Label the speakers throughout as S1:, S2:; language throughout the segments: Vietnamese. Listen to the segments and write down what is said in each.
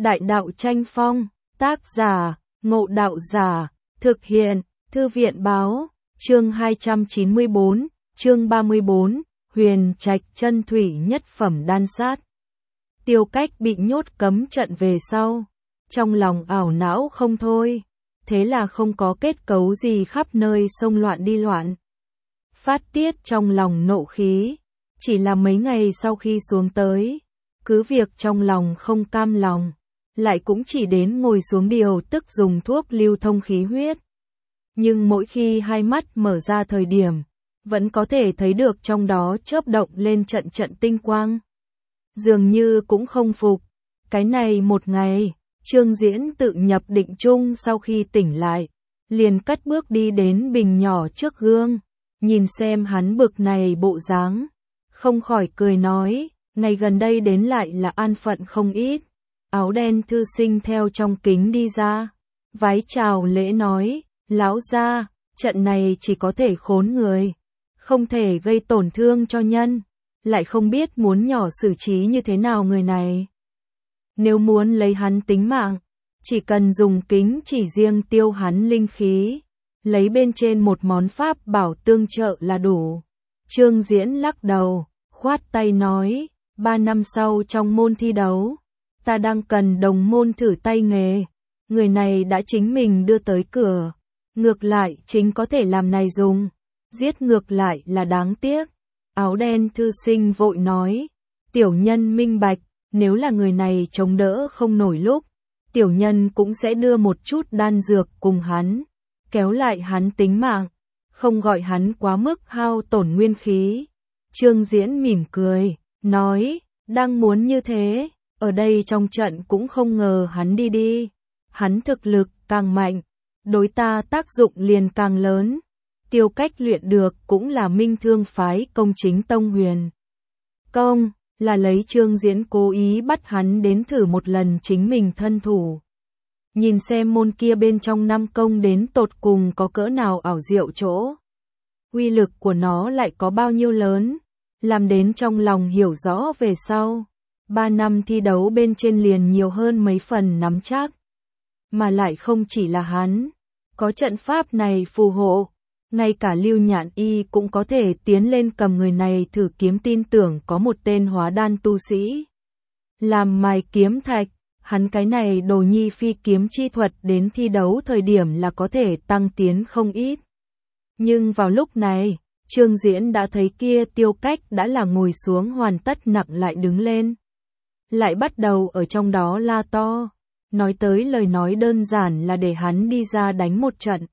S1: Đại đạo tranh phong, tác giả, Ngộ Đạo Giả, thực hiện, Thư viện báo, chương 294, chương 34, Huyền Trạch chân thủy nhất phẩm đan sát. Tiêu Cách bị nhốt cấm trận về sau, trong lòng ảo não không thôi, thế là không có kết cấu gì khắp nơi xông loạn đi loạn. Phát tiết trong lòng nộ khí, chỉ là mấy ngày sau khi xuống tới, cứ việc trong lòng không cam lòng, lại cũng chỉ đến ngồi xuống điều tức dùng thuốc lưu thông khí huyết. Nhưng mỗi khi hai mắt mở ra thời điểm, vẫn có thể thấy được trong đó chớp động lên trận trận tinh quang. Dường như cũng không phục. Cái này một ngày, Trương Diễn tự nhập định chung sau khi tỉnh lại, liền cất bước đi đến bình nhỏ trước gương, nhìn xem hắn bực này bộ dáng, không khỏi cười nói, ngày gần đây đến lại là an phận không ít. Áo đen thư sinh theo trong kính đi ra, vái chào lễ nói, lão gia, trận này chỉ có thể khốn người, không thể gây tổn thương cho nhân, lại không biết muốn nhỏ xử trí như thế nào người này. Nếu muốn lấy hắn tính mạng, chỉ cần dùng kính chỉ riêng tiêu hắn linh khí, lấy bên trên một món pháp bảo tương trợ là đủ. Trương Diễn lắc đầu, khoát tay nói, 3 năm sau trong môn thi đấu, ta đang cần đồng môn thử tay nghề, người này đã chính mình đưa tới cửa, ngược lại chính có thể làm này dùng, giết ngược lại là đáng tiếc. Áo đen thư sinh vội nói, tiểu nhân minh bạch, nếu là người này chống đỡ không nổi lúc, tiểu nhân cũng sẽ đưa một chút đan dược cùng hắn, kéo lại hắn tính mạng, không gọi hắn quá mức hao tổn nguyên khí. Trương Diễn mỉm cười, nói, đang muốn như thế, ở đây trong trận cũng không ngờ hắn đi, hắn thực lực càng mạnh, đối ta tác dụng liền càng lớn. Tiêu Cách luyện được cũng là Minh Thương phái công chính tông huyền công, là lấy Trương Diễn cố ý bắt hắn đến thử một lần chính mình thân thủ. Nhìn xem môn kia bên trong năm công đến tột cùng có cỡ nào ảo diệu chỗ. Uy lực của nó lại có bao nhiêu lớn, làm đến trong lòng hiểu rõ về sau. 3 năm thi đấu bên trên liền nhiều hơn mấy phần nắm chắc. Mà lại không chỉ là hắn, có trận pháp này phù hộ. Ngay cả Lưu Nhạn Y cũng có thể tiến lên cầm người này thử kiếm, tin tưởng có một tên hóa đan tu sĩ làm mài kiếm thạch, hắn cái này đồ nhi phi kiếm chi thuật đến thi đấu thời điểm là có thể tăng tiến không ít. Nhưng vào lúc này, Trương Diễn đã thấy kia Tiêu Cách đã là ngồi xuống hoàn tất nặng lại đứng lên. Lại bắt đầu ở trong đó la to, nói tới lời nói đơn giản là để hắn đi ra đánh một trận.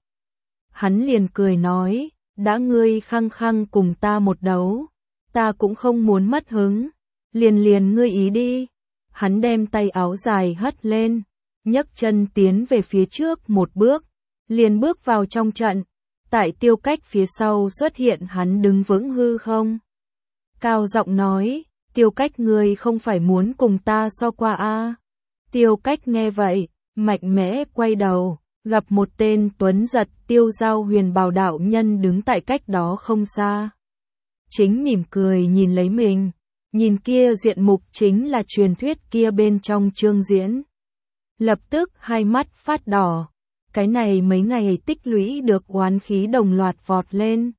S1: Hắn liền cười nói, đã ngươi khăng khăng cùng ta một đấu, ta cũng không muốn mất hứng, liền ngươi ý đi. Hắn đem tay áo dài hất lên, nhấc chân tiến về phía trước một bước, liền bước vào trong trận. Tại Tiêu Cách phía sau xuất hiện hắn đứng vững hư không. Cao giọng nói, Tiêu Cách ngươi không phải muốn cùng ta so qua a? Tiêu Cách nghe vậy, mạnh mẽ quay đầu, gặp một tên tuấn giật tiêu giao huyền bào đạo nhân đứng tại cách đó không xa. Chính mỉm cười nhìn lấy mình, nhìn kia diện mục chính là truyền thuyết kia bên trong Trương Diễn. Lập tức hai mắt phát đỏ, cái này mấy ngày tích lũy được oán khí đồng loạt vọt lên.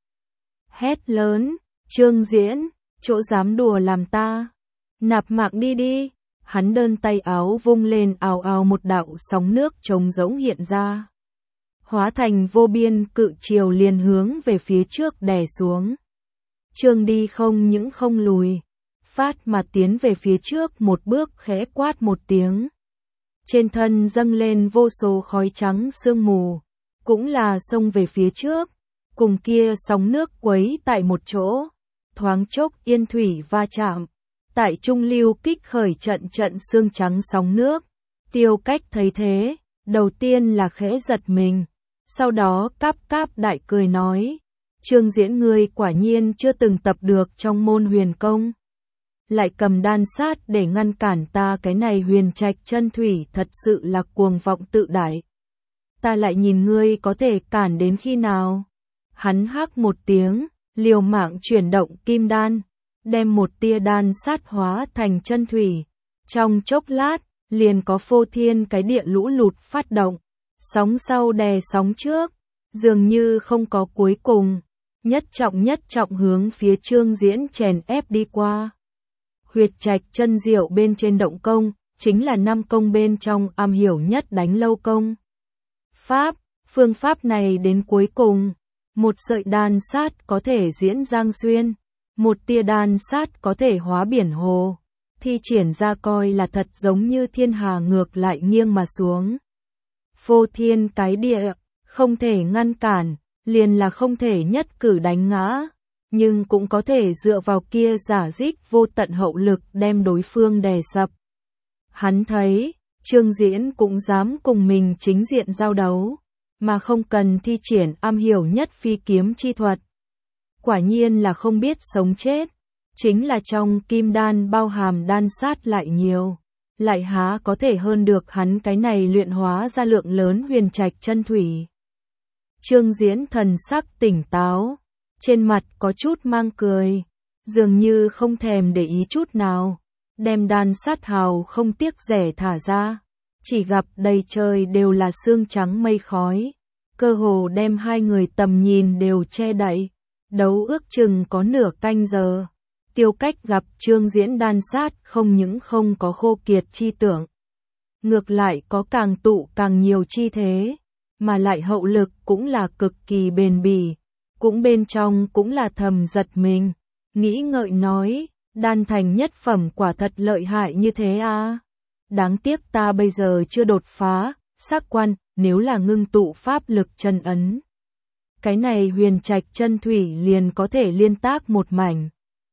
S1: Hét lớn, Trương Diễn, chỗ dám đùa làm ta, nạp mạng đi. Hắn đơn tay áo vung lên, ào ào một đạo sóng nước trống rỗng hiện ra, hóa thành vô biên cự triều liền hướng về phía trước đè xuống. Trương đi không những không lùi, phát mà tiến về phía trước một bước, khẽ quát một tiếng. Trên thân dâng lên vô số khói trắng sương mù, cũng là xông về phía trước, cùng kia sóng nước quấy tại một chỗ, thoáng chốc yên thủy va chạm. Tại trung lưu kích khởi trận trận sương trắng sóng nước. Tiêu Cách thấy thế, đầu tiên là khẽ giật mình, sau đó cáp đại cười nói, Trương Diễn ngươi quả nhiên chưa từng tập được trong môn huyền công, lại cầm đan sát để ngăn cản ta, cái này Huyền Trạch chân thủy thật sự là cuồng vọng tự đại. Ta lại nhìn ngươi có thể cản đến khi nào. Hắn hắc một tiếng, liều mạng chuyển động kim đan, đem một tia đan sát hóa thành chân thủy. Trong chốc lát, liền có phô thiên cái địa lũ lụt phát động, sóng sau đè sóng trước, dường như không có cuối cùng, nhất trọng hướng phía Trương Diễn chèn ép đi qua. Huyệt trạch chân diệu bên trên động công, chính là 5 công bên trong am hiểu nhất đánh lâu công. Phương pháp này đến cuối cùng, một sợi đan sát có thể diễn giang xuyên, một tia đan sát có thể hóa biển hồ, thi triển ra coi là thật giống như thiên hà ngược lại nghiêng mà xuống. Phô thiên cái địa, không thể ngăn cản, liền là không thể nhất cử đánh ngã, nhưng cũng có thể dựa vào kia giả dích vô tận hậu lực đem đối phương đè sập. Hắn thấy, Trương Diễn cũng dám cùng mình chính diện giao đấu, mà không cần thi triển am hiểu nhất phi kiếm chi thuật. Quả nhiên là không biết sống chết, chính là trong kim đan bao hàm đan sát lại nhiều, lại há có thể hơn được hắn cái này luyện hóa ra lượng lớn huyền trạch chân thủy. Trương Diễn thần sắc tỉnh táo, trên mặt có chút mang cười, dường như không thèm để ý chút nào, đem đan sát hào không tiếc rẻ thả ra, chỉ gặp đầy trời đều là sương trắng mây khói, cơ hồ đem hai người tầm nhìn đều che đậy. Đấu ước chừng có nửa canh giờ, Tiêu Cách gặp Trương Diễn đan sát không những không có khô kiệt chi tưởng, ngược lại có càng tụ càng nhiều chi thế, mà lại hậu lực cũng là cực kỳ bền bỉ, cũng bên trong cũng là thầm giật mình, nghĩ ngợi nói, đan thành nhất phẩm quả thật lợi hại như thế à. Đáng tiếc ta bây giờ chưa đột phá, xác quan, nếu là ngưng tụ pháp lực chân ấn. Cái này huyền trạch chân thủy liền có thể liên tác một mảnh.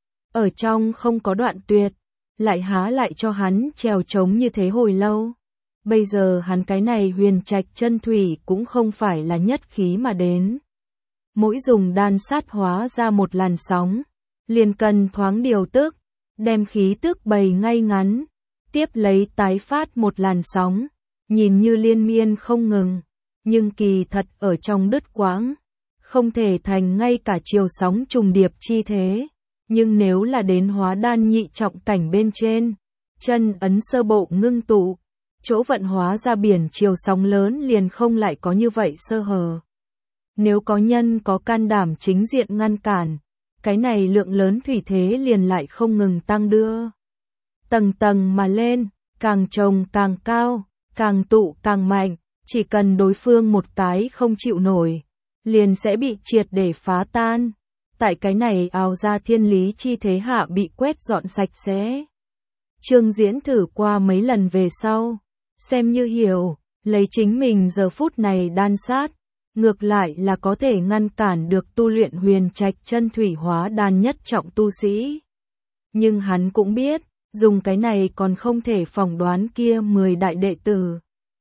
S1: Ở trong không có đoạn tuyệt, lại há lại cho hắn trèo trống như thế hồi lâu. Bây giờ hắn cái này huyền trạch chân thủy cũng không phải là nhất khí mà đến. Mỗi dùng đan sát hóa ra một làn sóng, liền cần thoáng điều tức, đem khí tức bày ngay ngắn, tiếp lấy tái phát một làn sóng, nhìn như liên miên không ngừng, nhưng kỳ thật ở trong đứt quãng, không thể thành ngay cả chiều sóng trùng điệp chi thế, nhưng nếu là đến hóa đan nhị trọng cảnh bên trên, chân ấn sơ bộ ngưng tụ, chỗ vận hóa ra biển chiều sóng lớn liền không lại có như vậy sơ hở. Nếu có nhân có can đảm chính diện ngăn cản, cái này lượng lớn thủy thế liền lại không ngừng tăng đưa. Tầng tầng mà lên, càng trồng càng cao, càng tụ càng mạnh, chỉ cần đối phương một cái không chịu nổi, liền sẽ bị triệt để phá tan. Tại cái này ào ra thiên lý chi thế hạ bị quét dọn sạch sẽ. Trương Diễn thử qua mấy lần về sau, xem như hiểu, lấy chính mình giờ phút này đan sát, ngược lại là có thể ngăn cản được tu luyện huyền trạch chân thủy hóa đan nhất trọng tu sĩ. Nhưng hắn cũng biết, dùng cái này còn không thể phỏng đoán kia 10 đại đệ tử.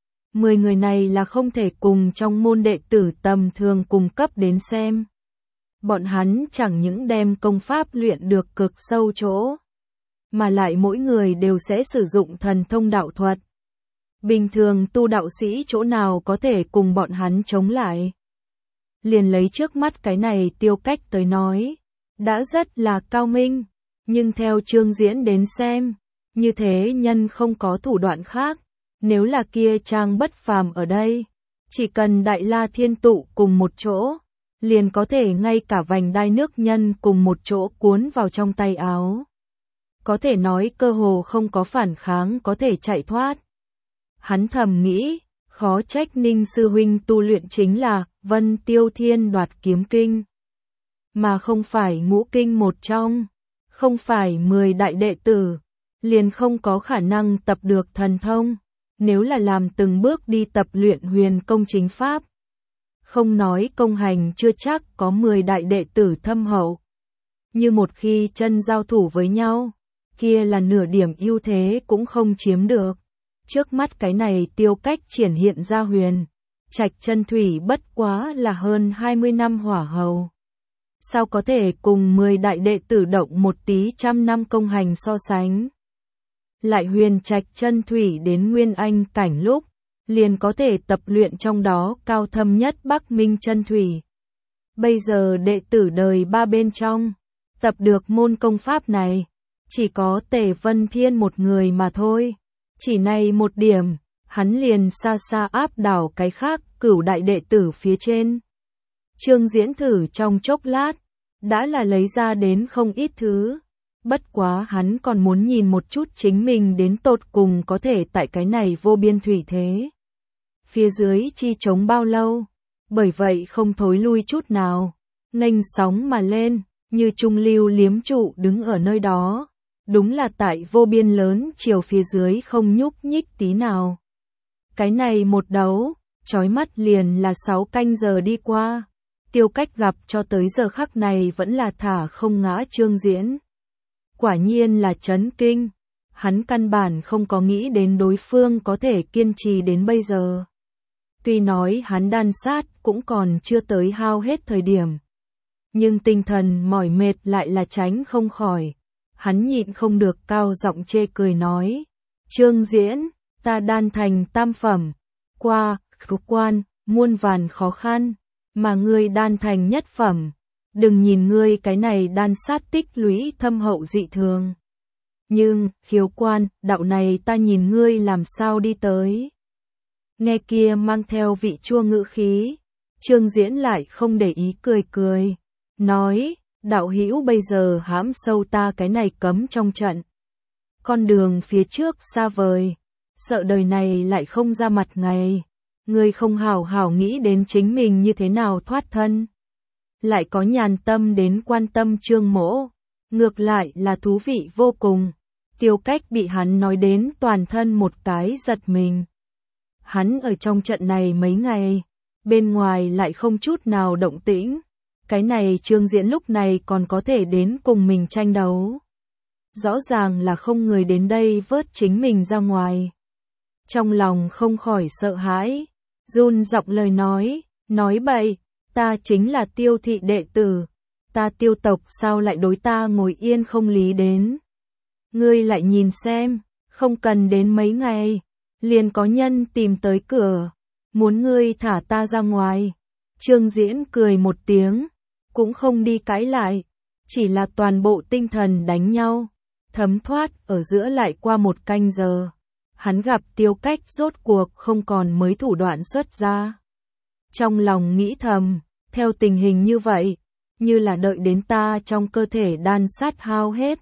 S1: 10 người này là không thể cùng trong môn đệ tử tầm thường cung cấp đến xem. Bọn hắn chẳng những đem công pháp luyện được cực sâu chỗ, mà lại mỗi người đều sẽ sử dụng thần thông đạo thuật. Bình thường tu đạo sĩ chỗ nào có thể cùng bọn hắn chống lại. Liền lấy trước mắt cái này Tiêu Cách tới nói, đã rất là cao minh, nhưng theo Trương Diễn đến xem, như thế nhân không có thủ đoạn khác, nếu là kia trang bất phàm ở đây, chỉ cần Đại La Thiên tụ cùng một chỗ, liền có thể ngay cả vành đai nước nhân cùng một chỗ cuốn vào trong tay áo. Có thể nói cơ hồ không có phản kháng có thể chạy thoát. Hắn thầm nghĩ, khó trách Ninh sư huynh tu luyện chính là Vân Tiêu Thiên Đoạt Kiếm Kinh, mà không phải ngũ kinh một trong, không phải 10 đại đệ tử, liền không có khả năng tập được thần thông, nếu là làm từng bước đi tập luyện huyền công chính pháp. Không nói công hành chưa chắc có 10 đại đệ tử thâm hậu. Như một khi chân giao thủ với nhau, kia là nửa điểm ưu thế cũng không chiếm được. Trước mắt cái này Tiêu Cách triển hiện ra huyền trạch chân thủy bất quá là hơn 20 năm hỏa hầu. Sao có thể cùng 10 đại đệ tử động một tí trăm năm công hành so sánh. Lại huyền trạch chân thủy đến nguyên anh cảnh lúc, liền có thể tập luyện trong đó cao thâm nhất Bắc Minh chân thủy. Bây giờ đệ tử đời 3 bên trong, tập được môn công pháp này, chỉ có Tề Vân Thiên một người mà thôi. Chỉ này một điểm, hắn liền xa xa áp đảo cái khác cửu đại đệ tử phía trên. Trương Diễn thử trong chốc lát, đã là lấy ra đến không ít thứ. Bất quá hắn còn muốn nhìn một chút chính mình đến tột cùng có thể tại cái này vô biên thủy thế. Phía dưới chi chống bao lâu, bởi vậy không thối lui chút nào, nghênh sóng mà lên, như trung lưu liếm trụ đứng ở nơi đó. Đúng là tại vô biên lớn chiều phía dưới không nhúc nhích tí nào. Cái này một đấu, chói mắt liền là 6 canh giờ đi qua. Tiêu Cách gặp cho tới giờ khắc này vẫn là thả không ngã Trương Diễn. Quả nhiên là chấn kinh, hắn căn bản không có nghĩ đến đối phương có thể kiên trì đến bây giờ. Tuy nói hắn đan sát cũng còn chưa tới hao hết thời điểm, nhưng tinh thần mỏi mệt lại là tránh không khỏi. Hắn nhịn không được cao giọng chê cười nói, Trương Diễn, ta đan thành tam phẩm, qua, quan, muôn vàn khó khăn, mà ngươi đan thành nhất phẩm. Đừng nhìn ngươi cái này đan sát tích lũy thâm hậu dị thường. Nhưng, khiếu quan, đạo này ta nhìn ngươi làm sao đi tới. Nghe kia mang theo vị chua ngữ khí, Trương Diễn lại không để ý cười cười, nói, đạo hữu bây giờ hãm sâu ta cái này cấm trong trận. Con đường phía trước xa vời, sợ đời này lại không ra mặt ngày, ngươi không hảo hảo nghĩ đến chính mình như thế nào thoát thân. Lại có nhàn tâm đến quan tâm Trương Mỗ, ngược lại là thú vị vô cùng. Tiêu Cách bị hắn nói đến toàn thân một cái giật mình. Hắn ở trong trận này mấy ngày, bên ngoài lại không chút nào động tĩnh. Cái này Trương Diễn lúc này còn có thể đến cùng mình tranh đấu. Rõ ràng là không người đến đây vớt chính mình ra ngoài. Trong lòng không khỏi sợ hãi, run giọng lời nói bậy. Ta chính là Tiêu thị đệ tử, ta Tiêu tộc sao lại đối ta ngồi yên không lý đến. Ngươi lại nhìn xem, không cần đến mấy ngày, liền có nhân tìm tới cửa, muốn ngươi thả ta ra ngoài. Trương Diễn cười một tiếng, cũng không đi cãi lại, chỉ là toàn bộ tinh thần đánh nhau, thấm thoát ở giữa lại qua một canh giờ. Hắn gặp Tiêu Cách rốt cuộc không còn mới thủ đoạn xuất ra. Trong lòng nghĩ thầm, theo tình hình như vậy, như là đợi đến ta trong cơ thể đan sát hao hết.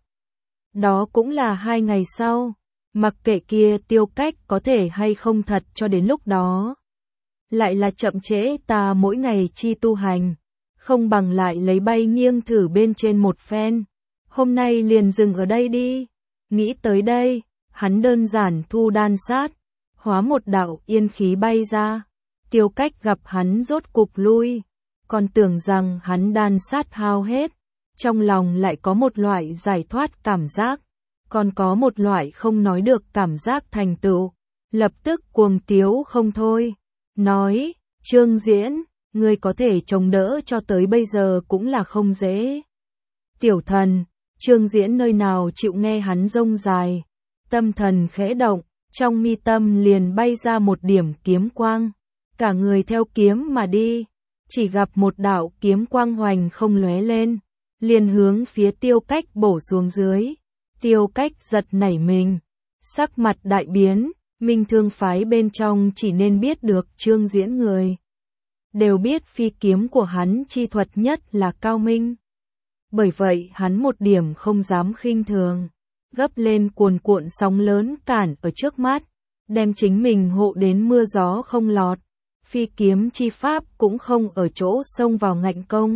S1: Đó cũng là 2 ngày sau, mặc kệ kia Tiêu Cách có thể hay không thật cho đến lúc đó. Lại là chậm trễ ta mỗi ngày chi tu hành, không bằng lại lấy bay nghiêng thử bên trên một phen. Hôm nay liền dừng ở đây đi. Nghĩ tới đây, hắn đơn giản thu đan sát, hóa một đạo yên khí bay ra. Tiêu Cách gặp hắn rốt cục lui, còn tưởng rằng hắn đan sát hao hết, trong lòng lại có một loại giải thoát cảm giác, còn có một loại không nói được cảm giác thành tựu, lập tức cuồng tiếu không thôi, nói, Trương Diễn, ngươi có thể chống đỡ cho tới bây giờ cũng là không dễ. Tiểu thần, Trương Diễn nơi nào chịu nghe hắn rông dài, tâm thần khẽ động, trong mi tâm liền bay ra một điểm kiếm quang, cả người theo kiếm mà đi. Chỉ gặp một đạo kiếm quang hoành không lóe lên, liền hướng phía Tiêu Cách bổ xuống dưới. Tiêu Cách giật nảy mình, sắc mặt đại biến, Minh Thương phái bên trong chỉ nên biết được Trương Diễn người. Đều biết phi kiếm của hắn chi thuật nhất là cao minh. Bởi vậy hắn một điểm không dám khinh thường, gấp lên cuồn cuộn sóng lớn cản ở trước mắt, đem chính mình hộ đến mưa gió không lọt. Phi kiếm chi pháp cũng không ở chỗ xông vào ngạnh công,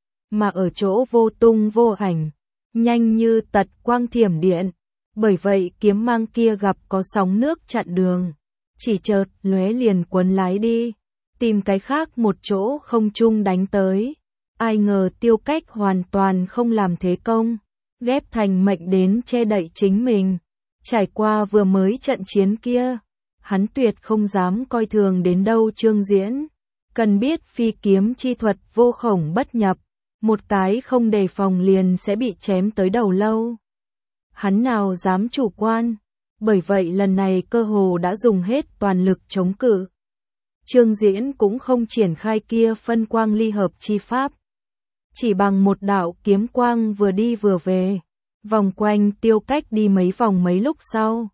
S1: mà ở chỗ vô tung vô ảnh, nhanh như tật quang thiểm điện. Bởi vậy kiếm mang kia gặp có sóng nước chặn đường, chỉ chợt lóe liền quấn lái đi, tìm cái khác một chỗ không trung đánh tới. Ai ngờ Tiêu Cách hoàn toàn không làm thế công, ghép thành mệnh đến che đậy chính mình. Trải qua vừa mới trận chiến kia, hắn tuyệt không dám coi thường đến đâu Trương Diễn. Cần biết phi kiếm chi thuật vô khổng bất nhập, một cái không đề phòng liền sẽ bị chém tới đầu lâu. Hắn nào dám chủ quan, bởi vậy lần này cơ hồ đã dùng hết toàn lực chống cự. Trương Diễn cũng không triển khai kia phân quang ly hợp chi pháp, chỉ bằng một đạo kiếm quang vừa đi vừa về, vòng quanh Tiêu Cách đi mấy vòng mấy lúc sau.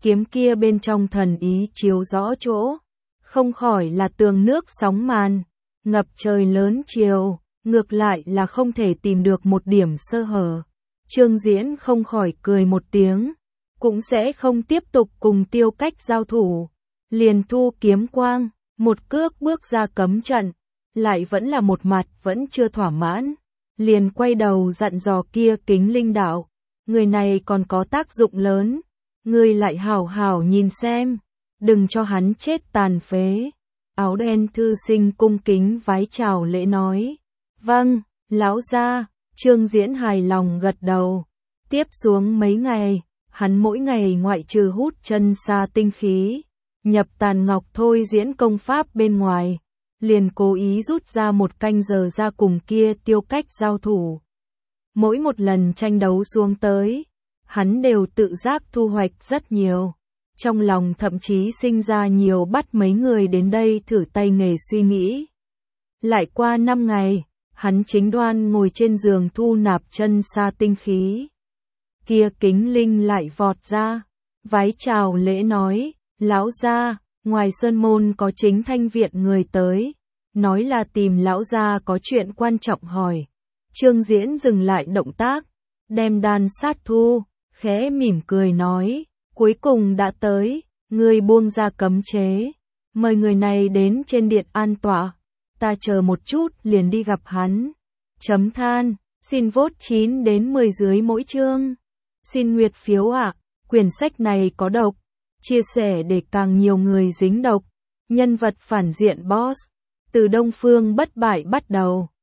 S1: kiếm kia bên trong thần ý chiếu rõ chỗ, không khỏi là tường nước sóng màn, ngập trời lớn chiều, ngược lại là không thể tìm được một điểm sơ hở. Trương Diễn không khỏi cười một tiếng, cũng sẽ không tiếp tục cùng Tiêu Cách giao thủ, liền thu kiếm quang, một cước bước ra cấm trận, lại vẫn là một mặt vẫn chưa thỏa mãn, liền quay đầu dặn dò kia Kính Linh đạo, người này còn có tác dụng lớn, ngươi lại hảo hảo nhìn xem, đừng cho hắn chết tàn phế. Áo đen thư sinh cung kính vái chào lễ nói, vâng, lão gia. Trương Diễn hài lòng gật đầu. Tiếp xuống mấy ngày, hắn mỗi ngày ngoại trừ hút chân sa tinh khí, nhập tàn ngọc thôi diễn công pháp bên ngoài, liền cố ý rút ra một canh giờ ra cùng kia Tiêu Cách giao thủ. Mỗi một lần tranh đấu xuống tới, hắn đều tự giác thu hoạch rất nhiều. Trong lòng thậm chí sinh ra nhiều bắt mấy người đến đây thử tay nghề suy nghĩ. Lại qua 5 ngày, hắn chính đoan ngồi trên giường thu nạp chân sa tinh khí. Kia Kính Linh lại vọt ra, vái chào lễ nói, lão gia, ngoài sơn môn có chính thanh viện người tới, nói là tìm lão gia có chuyện quan trọng hỏi. Trương Diễn dừng lại động tác, đem đan sát thu, khẽ mỉm cười nói, cuối cùng đã tới, ngươi buông ra cấm chế, mời người này đến trên điện an tọa, ta chờ một chút liền đi gặp hắn. Chấm than, xin vote 9 đến 10 dưới mỗi chương. Xin nguyệt phiếu ạ, quyển sách này có độc, chia sẻ để càng nhiều người dính độc. Nhân vật phản diện boss, từ Đông Phương bất bại bắt đầu.